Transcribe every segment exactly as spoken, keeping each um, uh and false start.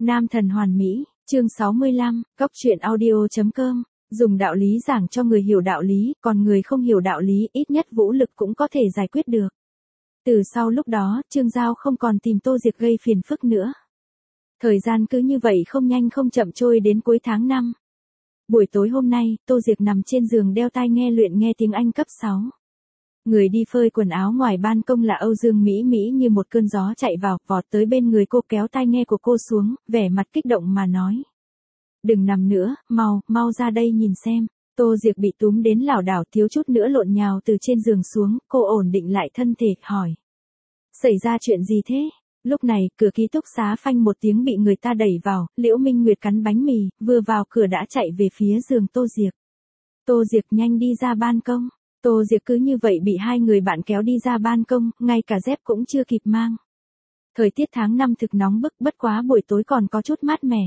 Nam thần hoàn mỹ, chương sáu mươi lăm, Cóc truyện audio.com, dùng đạo lý giảng cho người hiểu đạo lý, còn người không hiểu đạo lý ít nhất vũ lực cũng có thể giải quyết được. Từ sau lúc đó, Trương Giao không còn tìm Tô Diệc gây phiền phức nữa. Thời gian cứ như vậy không nhanh không chậm trôi đến cuối tháng năm. Buổi tối hôm nay, Tô Diệc nằm trên giường đeo tai nghe luyện nghe tiếng Anh cấp sáu. Người đi phơi quần áo ngoài ban công là Âu Dương Mỹ Mỹ như một cơn gió chạy vào, vọt tới bên người cô kéo tai nghe của cô xuống, vẻ mặt kích động mà nói. Đừng nằm nữa, mau, mau ra đây nhìn xem. Tô Diệc bị túm đến lảo đảo thiếu chút nữa lộn nhào từ trên giường xuống, cô ổn định lại thân thể, hỏi. Xảy ra chuyện gì thế? Lúc này, cửa ký túc xá phanh một tiếng bị người ta đẩy vào, Liễu Minh Nguyệt cắn bánh mì, vừa vào cửa đã chạy về phía giường Tô Diệc. Tô Diệc nhanh đi ra ban công. Tô Diệc cứ như vậy bị hai người bạn kéo đi ra ban công, ngay cả dép cũng chưa kịp mang. Thời tiết tháng năm thực nóng bức, bất quá buổi tối còn có chút mát mẻ.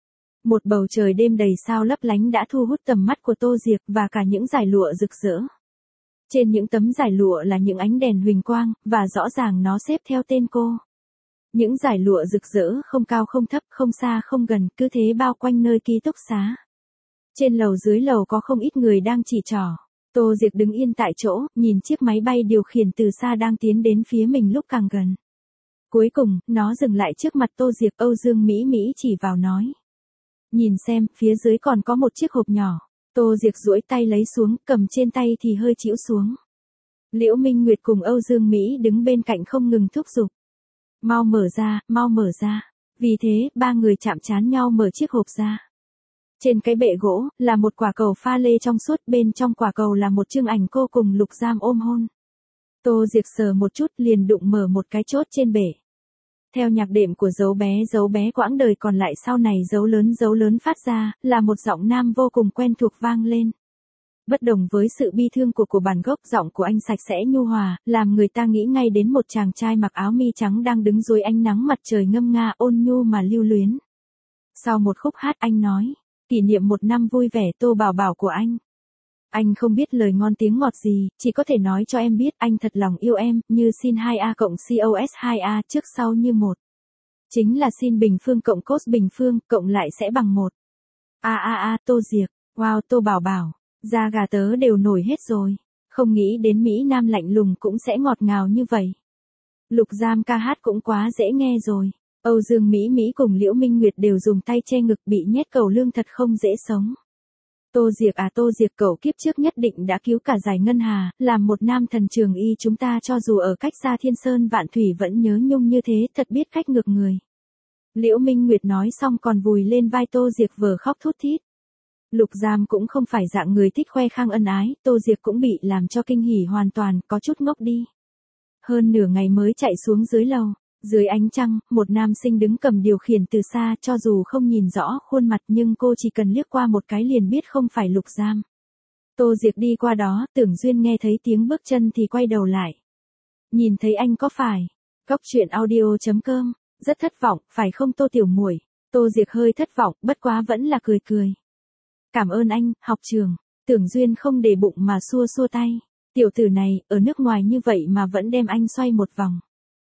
Một bầu trời đêm đầy sao lấp lánh đã thu hút tầm mắt của Tô Diệc và cả những dải lụa rực rỡ. Trên những tấm dải lụa là những ánh đèn huỳnh quang, và rõ ràng nó xếp theo tên cô. Những dải lụa rực rỡ không cao không thấp, không xa không gần, cứ thế bao quanh nơi ký túc xá. Trên lầu dưới lầu có không ít người đang chỉ trỏ. Tô Diệc đứng yên tại chỗ, nhìn chiếc máy bay điều khiển từ xa đang tiến đến phía mình lúc càng gần. Cuối cùng, nó dừng lại trước mặt Tô Diệc. Âu Dương Mỹ Mỹ chỉ vào nói. Nhìn xem, phía dưới còn có một chiếc hộp nhỏ. Tô Diệc duỗi tay lấy xuống, cầm trên tay thì hơi chĩu xuống. Liễu Minh Nguyệt cùng Âu Dương Mỹ đứng bên cạnh không ngừng thúc giục. Mau mở ra, mau mở ra. Vì thế, ba người chạm trán nhau mở chiếc hộp ra. Trên cái bệ gỗ, là một quả cầu pha lê trong suốt, bên trong quả cầu là một chương ảnh cô cùng Lục Giam ôm hôn. Tô Diệc sờ một chút liền đụng mở một cái chốt trên bể. Theo nhạc đệm của dấu bé dấu bé quãng đời còn lại sau này dấu lớn dấu lớn phát ra, là một giọng nam vô cùng quen thuộc vang lên. Bất đồng với sự bi thương của của bản gốc, giọng của anh sạch sẽ nhu hòa, làm người ta nghĩ ngay đến một chàng trai mặc áo mi trắng đang đứng dưới ánh nắng mặt trời ngâm nga ôn nhu mà lưu luyến. Sau một khúc hát anh nói. Kỷ niệm một năm vui vẻ Tô Bảo Bảo của anh. Anh không biết lời ngon tiếng ngọt gì, chỉ có thể nói cho em biết anh thật lòng yêu em, như sin hai a cộng cos hai a trước sau như một. Chính là sin bình phương cộng cos bình phương, cộng lại sẽ bằng một. A a a Tô Diệc, wow Tô Bảo Bảo, da gà tớ đều nổi hết rồi. Không nghĩ đến Mỹ Nam lạnh lùng cũng sẽ ngọt ngào như vậy. Lục Giam ca hát cũng quá dễ nghe rồi. Âu Dương Mỹ Mỹ cùng Liễu Minh Nguyệt đều dùng tay che ngực, bị nhét cầu lương thật không dễ sống. Tô Diệc à Tô Diệc, cậu kiếp trước nhất định đã cứu cả giải ngân hà, làm một nam thần trường y chúng ta cho dù ở cách xa thiên sơn vạn thủy vẫn nhớ nhung như thế, thật biết cách ngược người. Liễu Minh Nguyệt nói xong còn vùi lên vai Tô Diệc vờ khóc thút thít. Lục Giam cũng không phải dạng người thích khoe khang ân ái, Tô Diệc cũng bị làm cho kinh hỉ hoàn toàn, có chút ngốc đi. Hơn nửa ngày mới chạy xuống dưới lầu. Dưới ánh trăng, một nam sinh đứng cầm điều khiển từ xa, cho dù không nhìn rõ khuôn mặt nhưng cô chỉ cần liếc qua một cái liền biết không phải Lục Giam. Tô Diệc đi qua đó, Tưởng Duyên nghe thấy tiếng bước chân thì quay đầu lại. Nhìn thấy anh có phải? Cóc truyện audio.com, rất thất vọng, phải không Tô tiểu muội? Tô Diệc hơi thất vọng, bất quá vẫn là cười cười. Cảm ơn anh, học trường. Tưởng Duyên không để bụng mà xua xua tay. Tiểu tử này, ở nước ngoài như vậy mà vẫn đem anh xoay một vòng.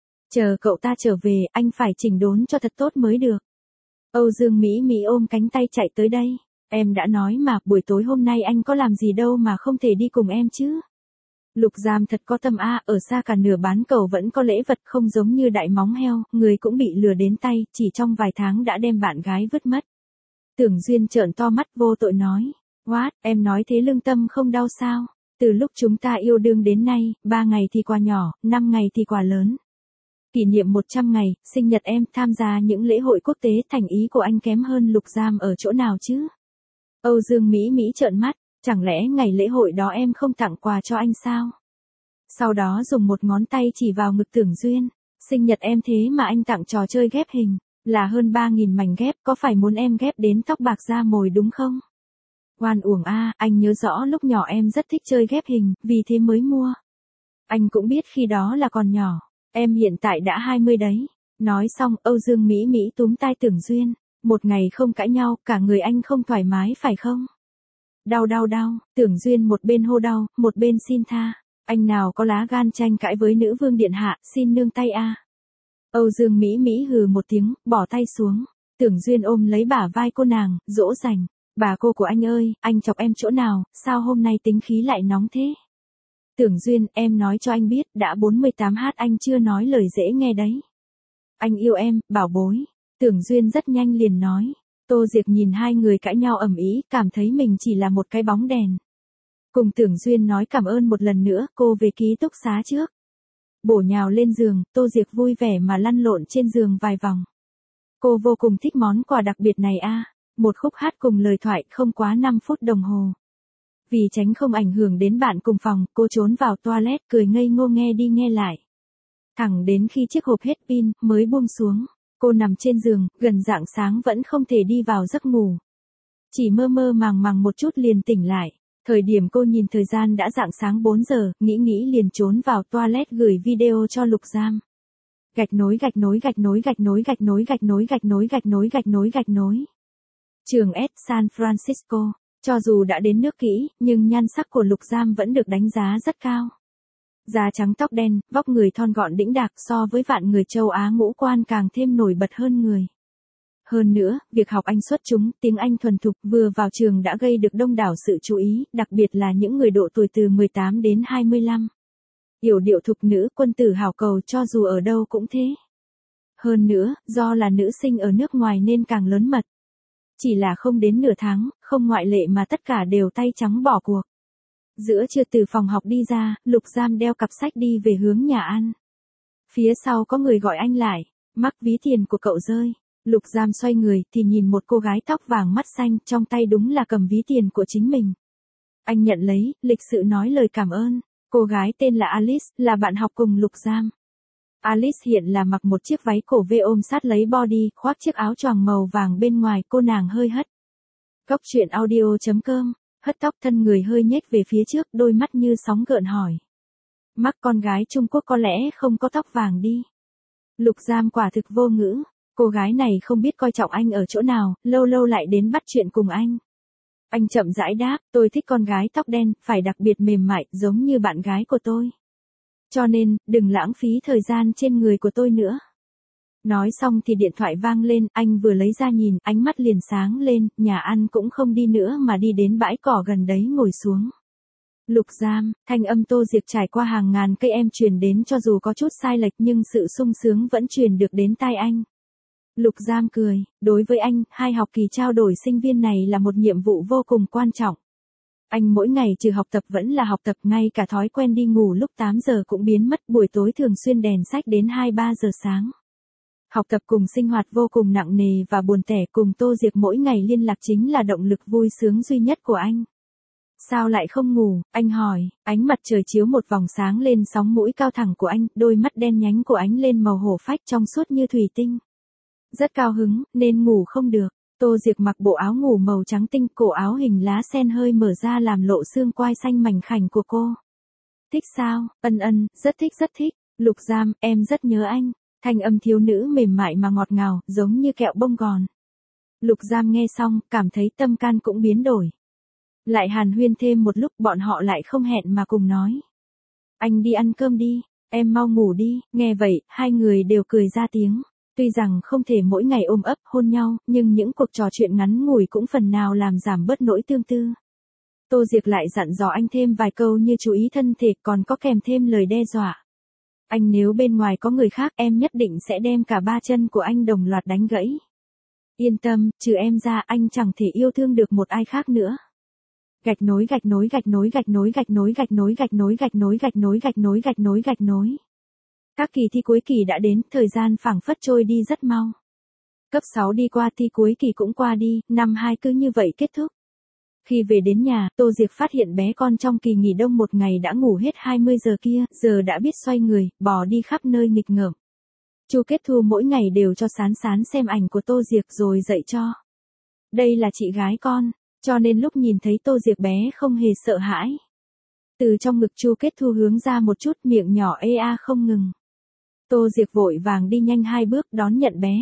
Chờ cậu ta trở về, anh phải chỉnh đốn cho thật tốt mới được. Âu Dương Mỹ Mỹ ôm cánh tay chạy tới đây. Em đã nói mà, buổi tối hôm nay anh có làm gì đâu mà không thể đi cùng em chứ. Lục Giam thật có tâm a, ở xa cả nửa bán cầu vẫn có lễ vật, không giống như đại móng heo, người cũng bị lừa đến tay, chỉ trong vài tháng đã đem bạn gái vứt mất. Tưởng Duyên trợn to mắt vô tội nói. What, em nói thế lương tâm không đau sao? Từ lúc chúng ta yêu đương đến nay, ba ngày thì quà nhỏ, năm ngày thì quà lớn. Kỷ niệm một trăm ngày, sinh nhật em, tham gia những lễ hội quốc tế, thành ý của anh kém hơn Lục Giam ở chỗ nào chứ? Âu Dương Mỹ Mỹ trợn mắt, chẳng lẽ ngày lễ hội đó em không tặng quà cho anh sao? Sau đó dùng một ngón tay chỉ vào ngực Tưởng Duyên, sinh nhật em thế mà anh tặng trò chơi ghép hình, là hơn ba nghìn mảnh ghép, có phải muốn em ghép đến tóc bạc da mồi đúng không? Oan uổng a, anh nhớ rõ lúc nhỏ em rất thích chơi ghép hình, vì thế mới mua. Anh cũng biết khi đó là còn nhỏ. Em hiện tại đã hai mươi đấy. Nói xong, Âu Dương Mỹ Mỹ túm tai Tưởng Duyên. Một ngày không cãi nhau, cả người anh không thoải mái phải không? Đau đau đau, Tưởng Duyên một bên hô đau, một bên xin tha. Anh nào có lá gan tranh cãi với nữ vương điện hạ, xin nương tay a. Âu Dương Mỹ Mỹ hừ một tiếng, bỏ tay xuống. Tưởng Duyên ôm lấy bả vai cô nàng, dỗ dành. Bà cô của anh ơi, anh chọc em chỗ nào, sao hôm nay tính khí lại nóng thế? Tưởng Duyên, em nói cho anh biết, đã bốn mươi tám h anh chưa nói lời dễ nghe đấy. Anh yêu em, bảo bối. Tưởng Duyên rất nhanh liền nói. Tô Diệc nhìn hai người cãi nhau ầm ĩ, cảm thấy mình chỉ là một cái bóng đèn. Cùng Tưởng Duyên nói cảm ơn một lần nữa, cô về ký túc xá trước. Bổ nhào lên giường, Tô Diệc vui vẻ mà lăn lộn trên giường vài vòng. Cô vô cùng thích món quà đặc biệt này a. Một khúc hát cùng lời thoại không quá năm phút đồng hồ. Vì tránh không ảnh hưởng đến bạn cùng phòng, cô trốn vào toilet cười ngây ngô nghe đi nghe lại. Thẳng đến khi chiếc hộp hết pin, mới buông xuống. Cô nằm trên giường, gần rạng sáng vẫn không thể đi vào giấc ngủ. Chỉ mơ mơ màng màng một chút liền tỉnh lại. Thời điểm cô nhìn thời gian đã rạng sáng bốn giờ, nghĩ nghĩ liền trốn vào toilet gửi video cho Lục Giam. Gạch nối gạch nối gạch nối gạch nối gạch nối gạch nối gạch nối gạch nối gạch nối gạch nối. Trường S San Francisco, cho dù đã đến nước kỹ, nhưng nhan sắc của Lục Giam vẫn được đánh giá rất cao. Da trắng tóc đen, vóc người thon gọn đĩnh đạc so với vạn người châu Á ngũ quan càng thêm nổi bật hơn người. Hơn nữa, việc học Anh xuất chúng, tiếng Anh thuần thục vừa vào trường đã gây được đông đảo sự chú ý, đặc biệt là những người độ tuổi từ mười tám đến hai mươi lăm. Yểu điệu thục nữ, quân tử hảo cầu cho dù ở đâu cũng thế. Hơn nữa, do là nữ sinh ở nước ngoài nên càng lớn mật. Chỉ là không đến nửa tháng, không ngoại lệ mà tất cả đều tay trắng bỏ cuộc. Giữa trưa từ phòng học đi ra, Lục Giam đeo cặp sách đi về hướng nhà ăn. Phía sau có người gọi anh lại, mắc ví tiền của cậu rơi. Lục Giam xoay người thì nhìn một cô gái tóc vàng mắt xanh, trong tay đúng là cầm ví tiền của chính mình. Anh nhận lấy, lịch sự nói lời cảm ơn. Cô gái tên là Alice, là bạn học cùng Lục Giam. Alice hiện là mặc một chiếc váy cổ V ôm sát lấy body, khoác chiếc áo choàng màu vàng bên ngoài, cô nàng hơi hất. Cốc truyện audio chấm com, hất tóc thân người hơi nhếch về phía trước, đôi mắt như sóng gợn hỏi. Mắc con gái Trung Quốc có lẽ không có tóc vàng đi. Lục Giam quả thực vô ngữ, cô gái này không biết coi trọng anh ở chỗ nào, lâu lâu lại đến bắt chuyện cùng anh. Anh chậm rãi đáp, tôi thích con gái tóc đen, phải đặc biệt mềm mại, giống như bạn gái của tôi. Cho nên, đừng lãng phí thời gian trên người của tôi nữa. Nói xong thì điện thoại vang lên, anh vừa lấy ra nhìn, ánh mắt liền sáng lên, nhà ăn cũng không đi nữa mà đi đến bãi cỏ gần đấy ngồi xuống. Lục Giam, thanh âm Tô Diệc trải qua hàng ngàn cây em truyền đến cho dù có chút sai lệch nhưng sự sung sướng vẫn truyền được đến tai anh. Lục Giam cười, đối với anh, hai học kỳ trao đổi sinh viên này là một nhiệm vụ vô cùng quan trọng. Anh mỗi ngày trừ học tập vẫn là học tập, ngay cả thói quen đi ngủ lúc tám giờ cũng biến mất, buổi tối thường xuyên đèn sách đến hai ba giờ sáng. Học tập cùng sinh hoạt vô cùng nặng nề và buồn tẻ, cùng Tô Diệc mỗi ngày liên lạc chính là động lực vui sướng duy nhất của anh. Sao lại không ngủ, anh hỏi, ánh mặt trời chiếu một vòng sáng lên sóng mũi cao thẳng của anh, đôi mắt đen nhánh của anh lên màu hổ phách trong suốt như thủy tinh. Rất cao hứng, nên ngủ không được. Tô Diệc mặc bộ áo ngủ màu trắng tinh, cổ áo hình lá sen hơi mở ra làm lộ xương quai xanh mảnh khảnh của cô. Thích sao? Ân ân, rất thích rất thích. Lục Giam, em rất nhớ anh. Thanh âm thiếu nữ mềm mại mà ngọt ngào, giống như kẹo bông gòn. Lục Giam nghe xong, cảm thấy tâm can cũng biến đổi. Lại hàn huyên thêm một lúc, bọn họ lại không hẹn mà cùng nói. Anh đi ăn cơm đi, em mau ngủ đi. Nghe vậy, hai người đều cười ra tiếng. Tuy rằng không thể mỗi ngày ôm ấp hôn nhau, nhưng những cuộc trò chuyện ngắn ngủi cũng phần nào làm giảm bớt nỗi tương tư. Tô Diệc lại dặn dò anh thêm vài câu như chú ý thân thể, còn có kèm thêm lời đe dọa. Anh nếu bên ngoài có người khác em nhất định sẽ đem cả ba chân của anh đồng loạt đánh gãy. Yên tâm, trừ em ra anh chẳng thể yêu thương được một ai khác nữa. Gạch nối gạch nối gạch nối gạch nối gạch nối gạch nối gạch nối gạch nối gạch nối gạch nối gạch nối gạch nối. Các kỳ thi cuối kỳ đã đến, thời gian phảng phất trôi đi rất mau. Cấp sáu đi qua, thi cuối kỳ cũng qua đi, năm hai cứ như vậy kết thúc. Khi về đến nhà, Tô Diệc phát hiện bé con trong kỳ nghỉ đông một ngày đã ngủ hết hai mươi giờ kia, giờ đã biết xoay người, bò đi khắp nơi nghịch ngợm. Chu Kết Thu mỗi ngày đều cho Sán Sán xem ảnh của Tô Diệc rồi dạy cho. Đây là chị gái con, cho nên lúc nhìn thấy Tô Diệc bé không hề sợ hãi. Từ trong ngực Chu Kết Thu hướng ra một chút, miệng nhỏ ê a không ngừng. Tô Diệc vội vàng đi nhanh hai bước đón nhận bé.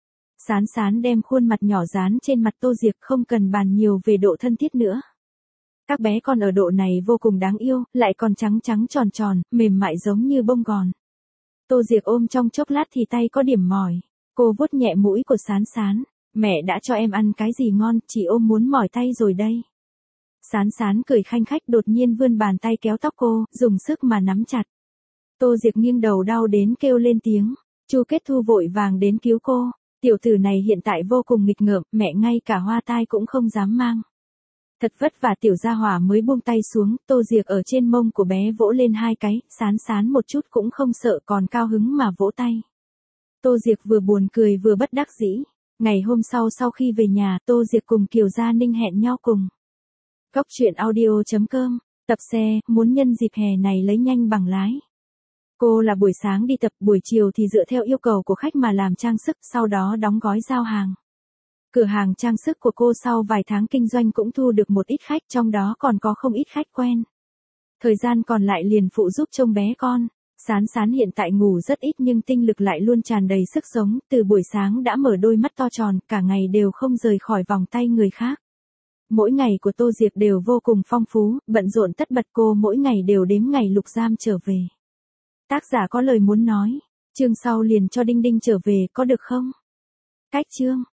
Sán Sán đem khuôn mặt nhỏ dán trên mặt Tô Diệc, không cần bàn nhiều về độ thân thiết nữa. Các bé con ở độ này vô cùng đáng yêu, lại còn trắng trắng tròn tròn, mềm mại giống như bông gòn. Tô Diệc ôm trong chốc lát thì tay có điểm mỏi. Cô vuốt nhẹ mũi của Sán Sán. Mẹ đã cho em ăn cái gì ngon, chị ôm muốn mỏi tay rồi đây. Sán Sán cười khanh khách đột nhiên vươn bàn tay kéo tóc cô, dùng sức mà nắm chặt. Tô Diệc nghiêng đầu đau đến kêu lên tiếng. Chu Kết Thu vội vàng đến cứu cô. Tiểu tử này hiện tại vô cùng nghịch ngợm, mẹ ngay cả hoa tai cũng không dám mang. Thật vất vả tiểu gia hỏa mới buông tay xuống, Tô Diệc ở trên mông của bé vỗ lên hai cái, Sán Sán một chút cũng không sợ còn cao hứng mà vỗ tay. Tô Diệc vừa buồn cười vừa bất đắc dĩ. Ngày hôm sau sau khi về nhà, Tô Diệc cùng Kiều Gia Ninh hẹn nhau cùng. Góc truyện audio chấm com, tập xe, muốn nhân dịp hè này lấy nhanh bằng lái. Cô là buổi sáng đi tập, buổi chiều thì dựa theo yêu cầu của khách mà làm trang sức, sau đó đóng gói giao hàng. Cửa hàng trang sức của cô sau vài tháng kinh doanh cũng thu được một ít khách, trong đó còn có không ít khách quen. Thời gian còn lại liền phụ giúp trông bé con. Sán Sán hiện tại ngủ rất ít nhưng tinh lực lại luôn tràn đầy sức sống, từ buổi sáng đã mở đôi mắt to tròn, cả ngày đều không rời khỏi vòng tay người khác. Mỗi ngày của Tô Diệc đều vô cùng phong phú, bận rộn tất bật, cô mỗi ngày đều đếm ngày Lục Giam trở về. Tác giả có lời muốn nói, chương sau liền cho Đinh Đinh trở về có được không? Cách chương